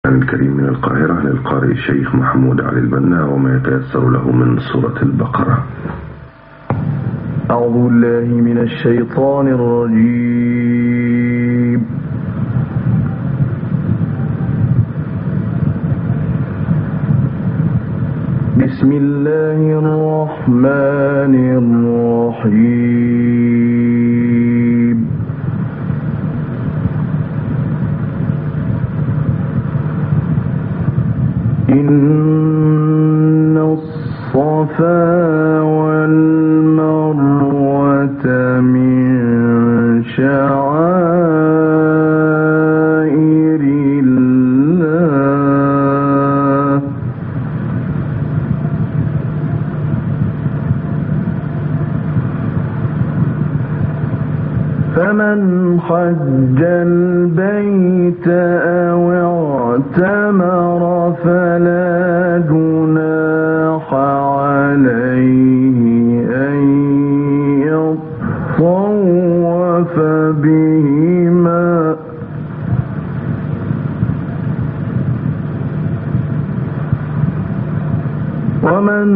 الكريم من القاهرة للقارئ الشيخ محمود علي البنا وما يتيسر له من سورة البقرة. أعوذ بالله من الشيطان الرجيم. بسم الله الرحمن الرحيم. إن الصفا والمروة من شعائر الله فمن حج البيت أو اعتمر فلا جناح عليه أن يطوف بهما ومن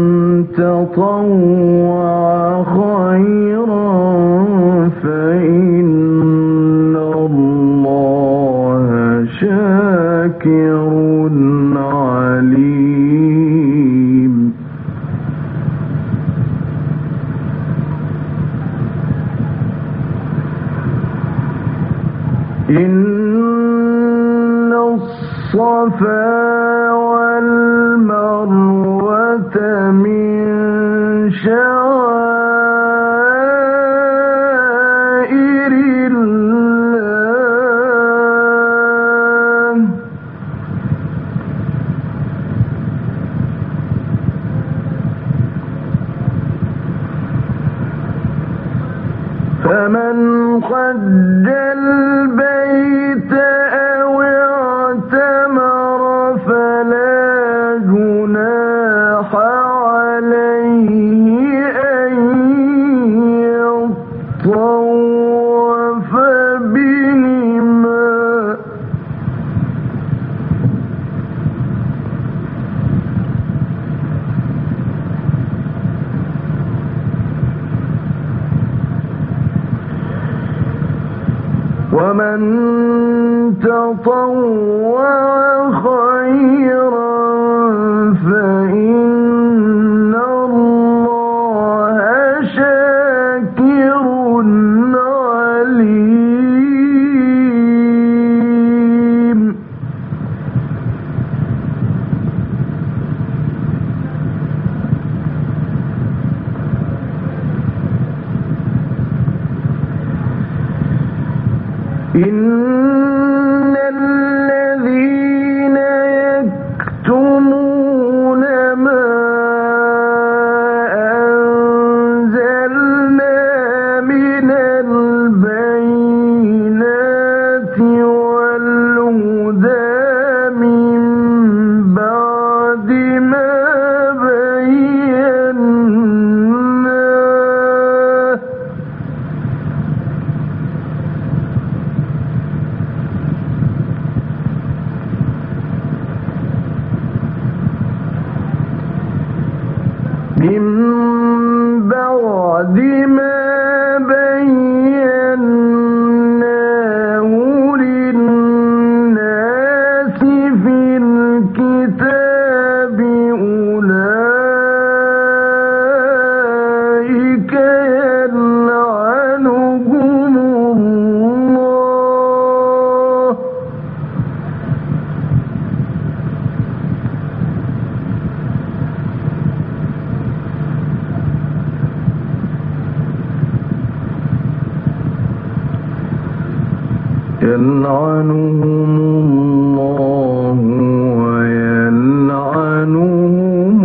تطوع خيرا فإن الله شاكر عليم. إن الصفا والمروة من شعائر الله فمن حج البيت أو اعتمر فلا جناح عليه أن يطوف بهما ومن تطوع خيرا فإن الله شاكر عليم. إن الذين يكتمون ما أنزلنا من البينات والهدى من بعد ما بيناه للناس في الكتاب أولئك يلعنهم الله ويلعنهم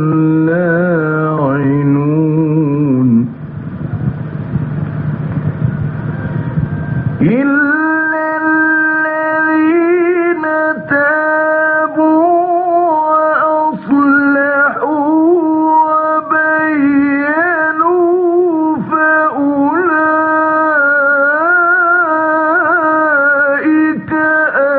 اللاعنون إلا الذين تابوا وأصلحوا وبينوا فأولئك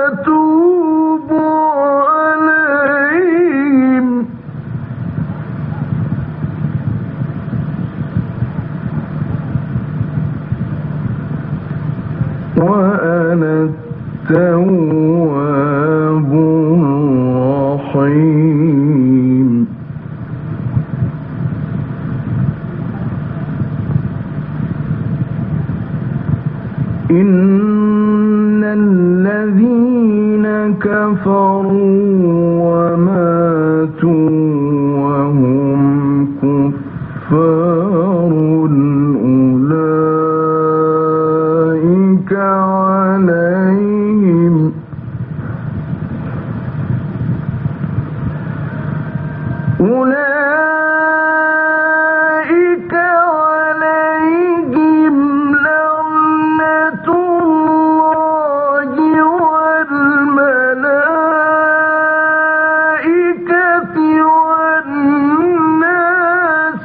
كفروا وماتوا وهم كفار أولئك عليهم لعنة الله والملائكة والناس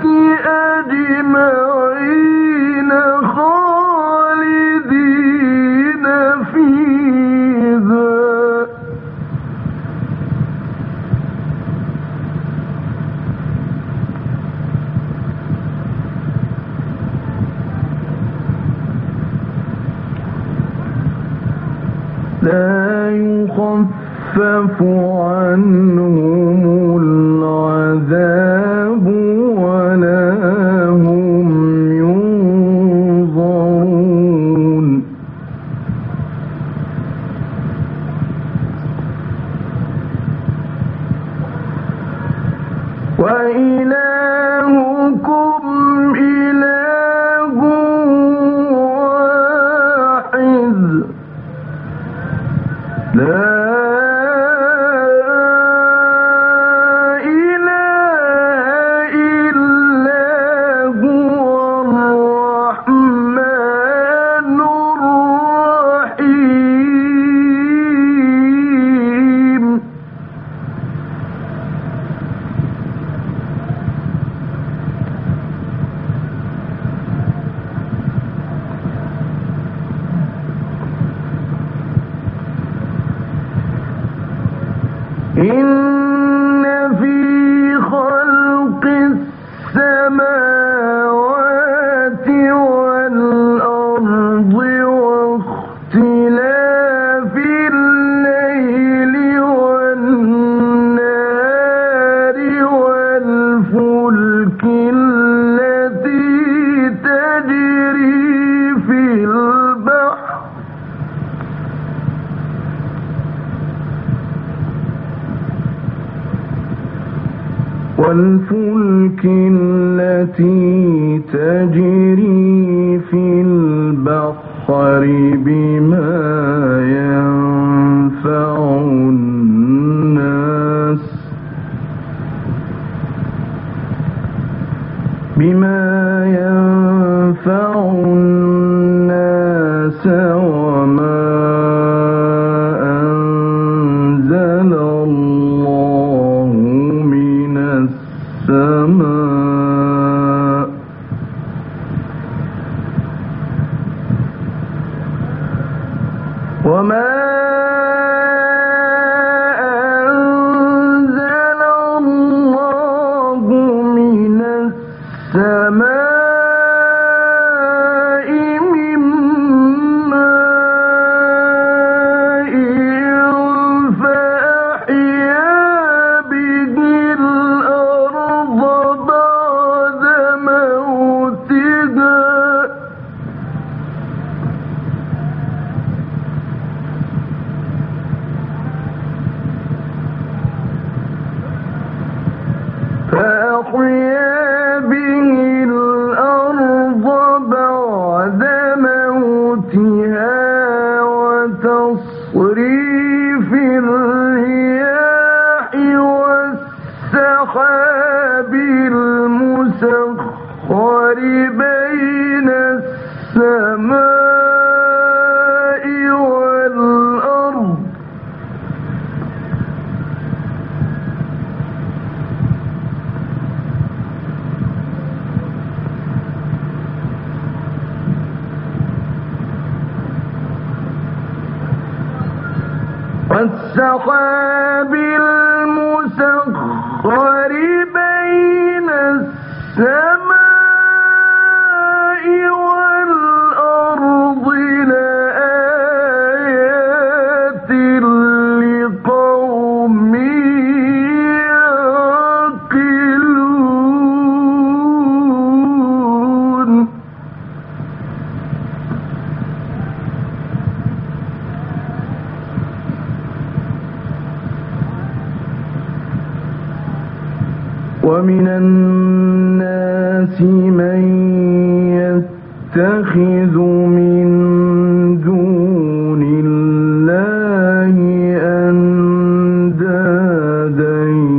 أجمعين خالدين فيها لا يخفف عنهم العذاب ولا هم ينظرون وإلهكم إله واحد لا إله إلا هو الرحمن الرحيم إن في خلق السماوات والأرض واختلاف الليل والنهار والفلك التي تجري في البحر بما ينفع الناس وما أنزل الله من السماء من ماء فأحيا به الأرض بعد موتها وتصريف الرياح والسحاب المسخر بين السماء والأرض والسحاب المسخر بين السماء والأرض لآيات لقوم يعقلون ومن الناس من يتخذ من دون الله أندادا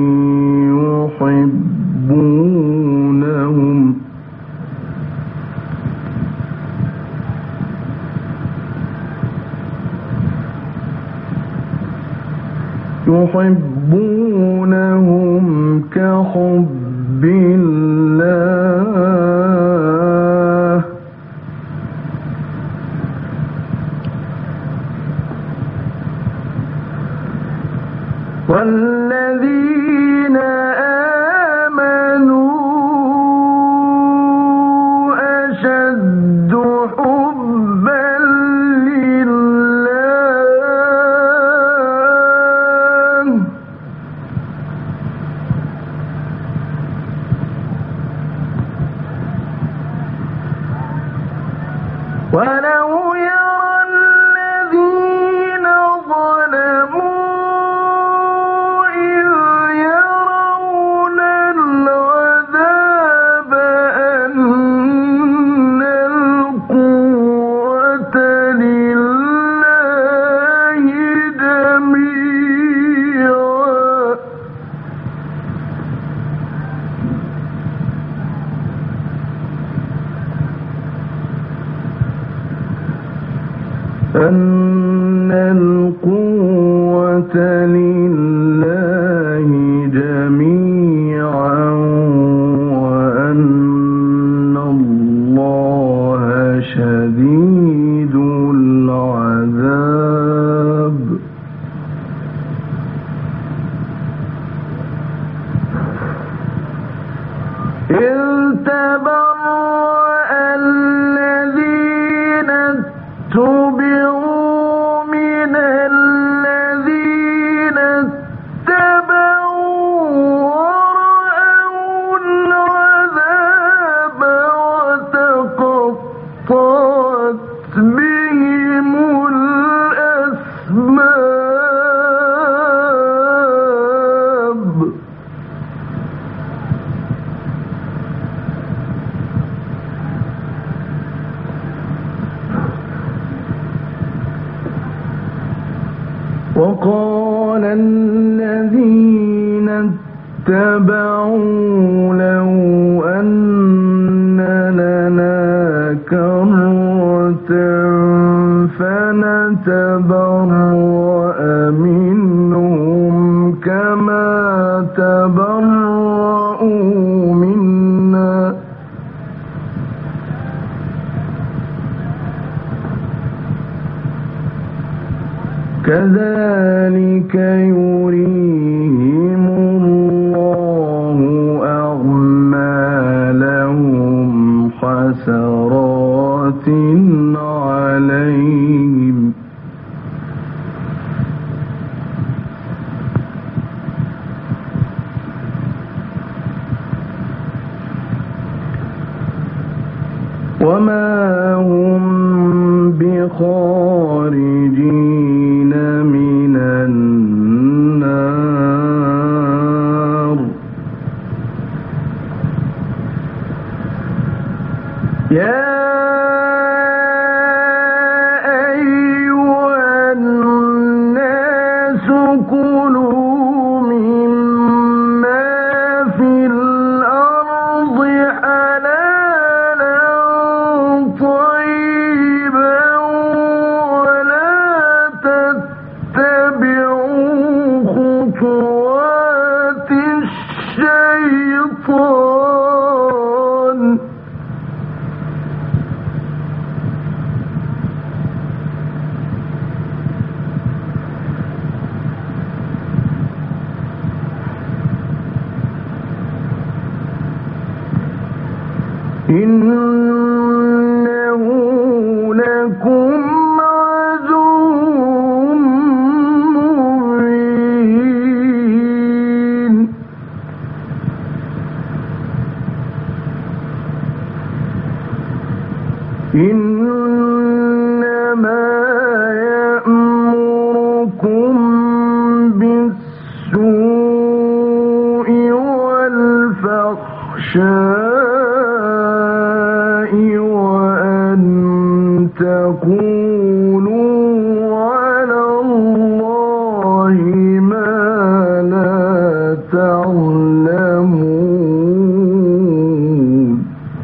يحبونهم كحب الله والذين آمنوا أشد حبا لله ولو يرى الذين ظلموا أن القوة لله جميعا وأن الله شديد العذاب إذ تبرأ الذين اتبعوا من الذين اتبعوا ورأوا العذاب وتقطعت بهم الأسباب وقال الذين اتبعوا لو أن لنا كرة فنتبرأ منهم كما تبرأوا منا كذلك يريهم الله أعمالهم حسرات عليهم وما هم بخارجين من النار يا أيها الناس كلوا مما في الأرض حلالا طيبا ولا تتبعوا خطوات الشيطان إنه لكم عدو مبين إنما يأمركم بالسوء والفحشاء تقولوا على الله ما لا تعلمون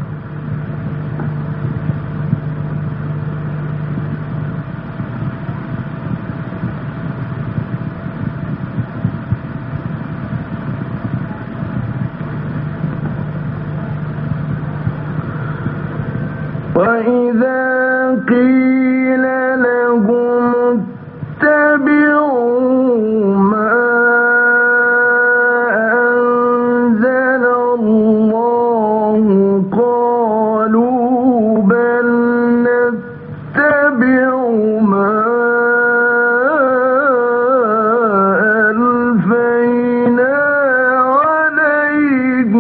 وإذا قيل لهم اتبعوا ما أنزل الله قالوا بل نتبع ما ألفينا عليه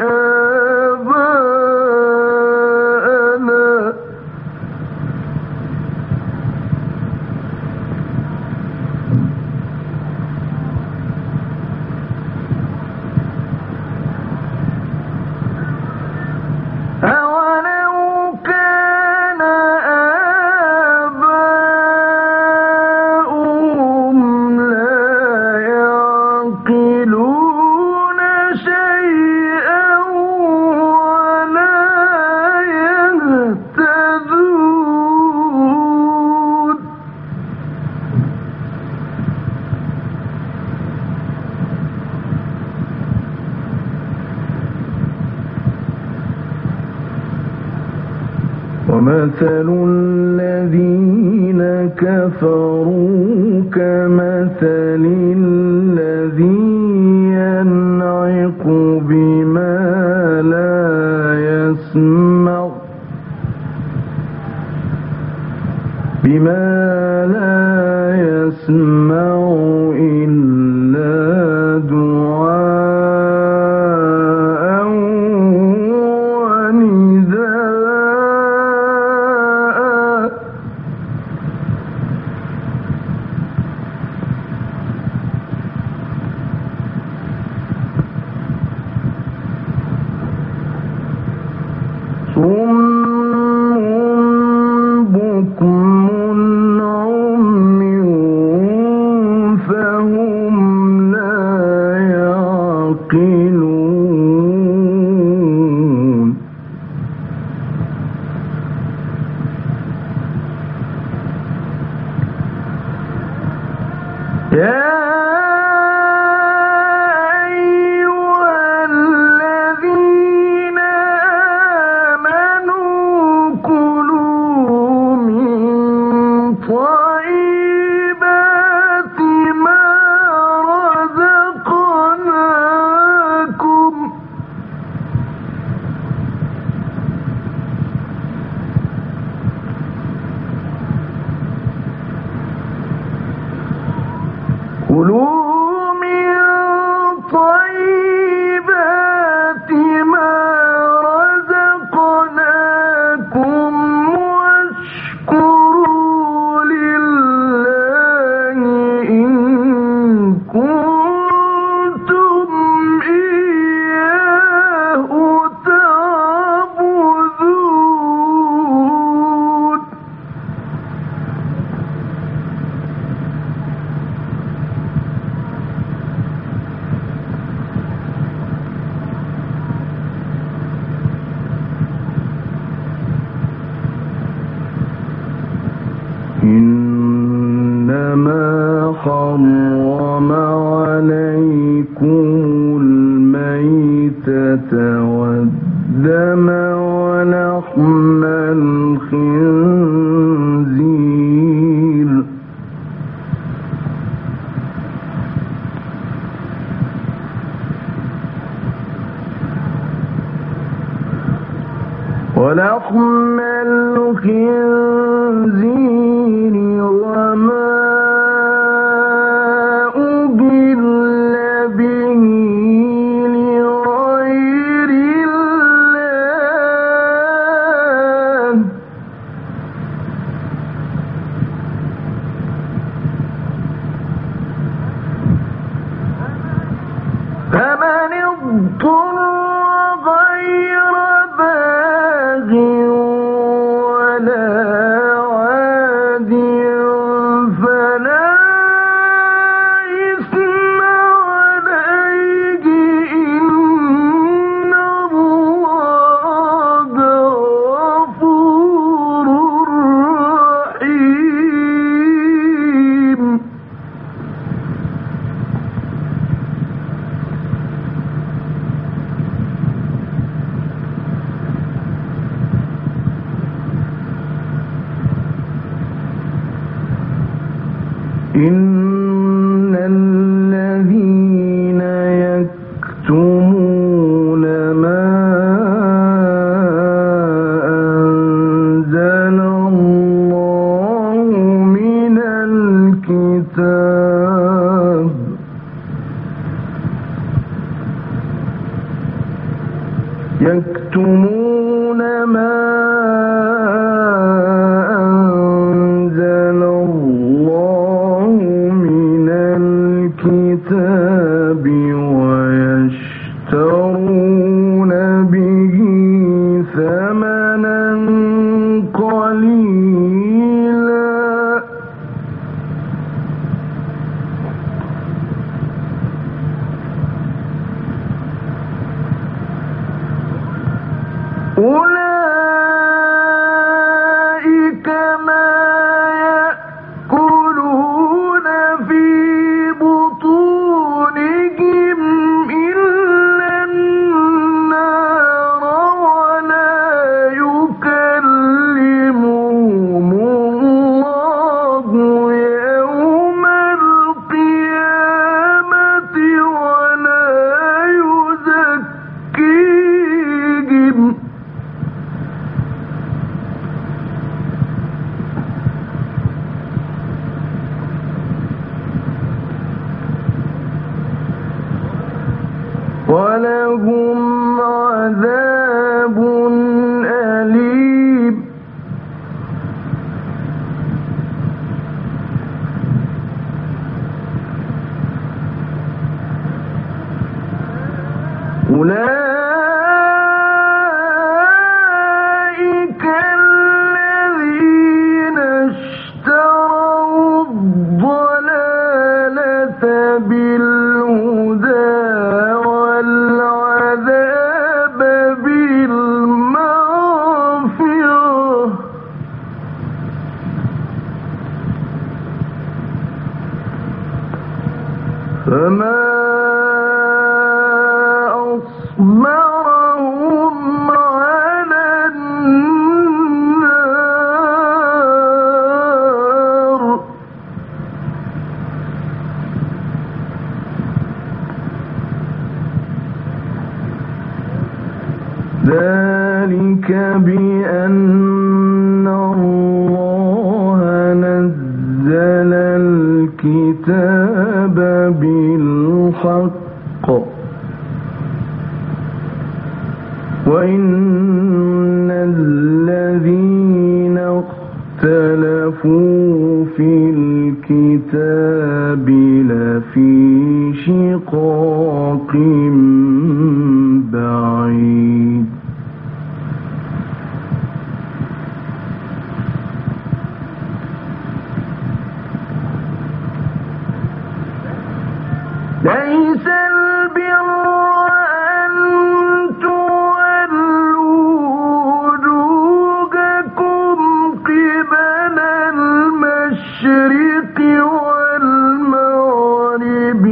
آباءنا أولو كان آباؤهم لا يعقلون شيئا ولا يهتدون ومثل الذين كفروا كمثل الذي ينعق بما لا يسمع إلا دعاء ونداء صم بكم عمي فهم لا يعقلون يا طيبات ما رزقناكم كلوا من طيبات ما رزقناكم واشكروا لله إن كنتم إياه تعبدون إنما حرم عليكم الميتة والدم ولحم الخنزير وما أهل به لغير الله فمن اضطر غير باغ ولا عاد يكتمون ما أنزل الله من الكتاب ويشترون به ثمنا قليلا أولئك ما يأكلون في بطونهم إلا النار ولا يكلمهم الله يوم القيامة ولا يزكيهم ولهم عذاب أليم أولئك الذين اشتروا الضلالة بالهدى والعذاب بالمغفرة فما أصبرهم على النار ذلك بأن الله نزل الكتاب بالحق وإن الذين اختلفوا في الكتاب لفي شقاق بعيد ليس البر أن تولوا وجوهكم قبل المشرق والمغرب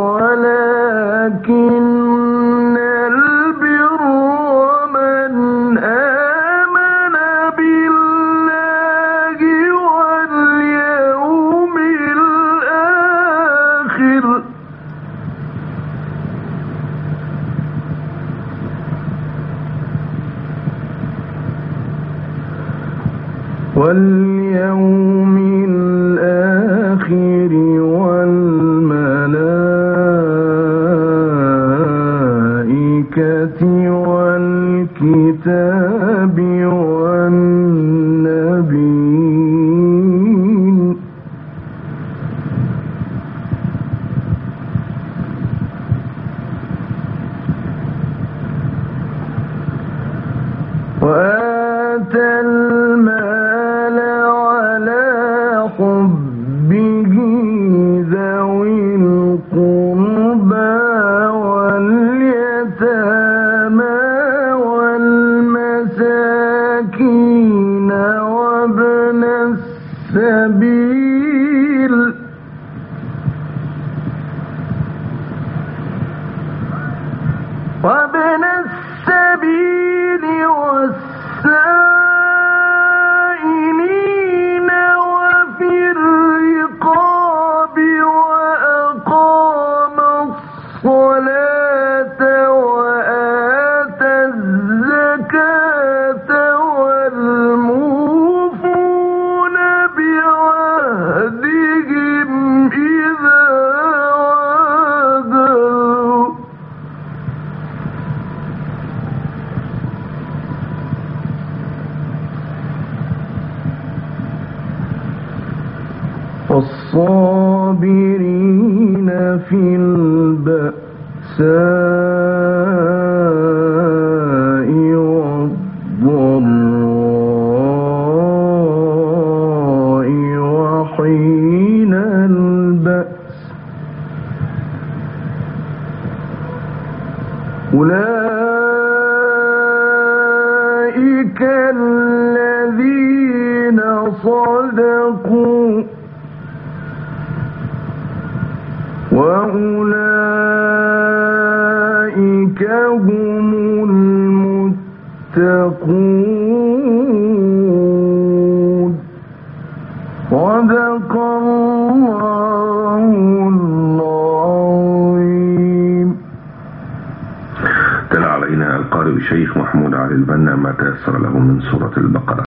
ولكن البر من آمن بالله واليوم الآخر والملائكة والكتاب والنبيين وآتى المال على حبه ذوي القربى واليتامى والمساكين البأساء والضراء وحين البأس أولئك الذين صدقوا وأولئك هم المتقون. صدق الله العظيم. تلا علينا القارئ الشيخ محمود علي البنا ما تيسر له من سورة البقرة.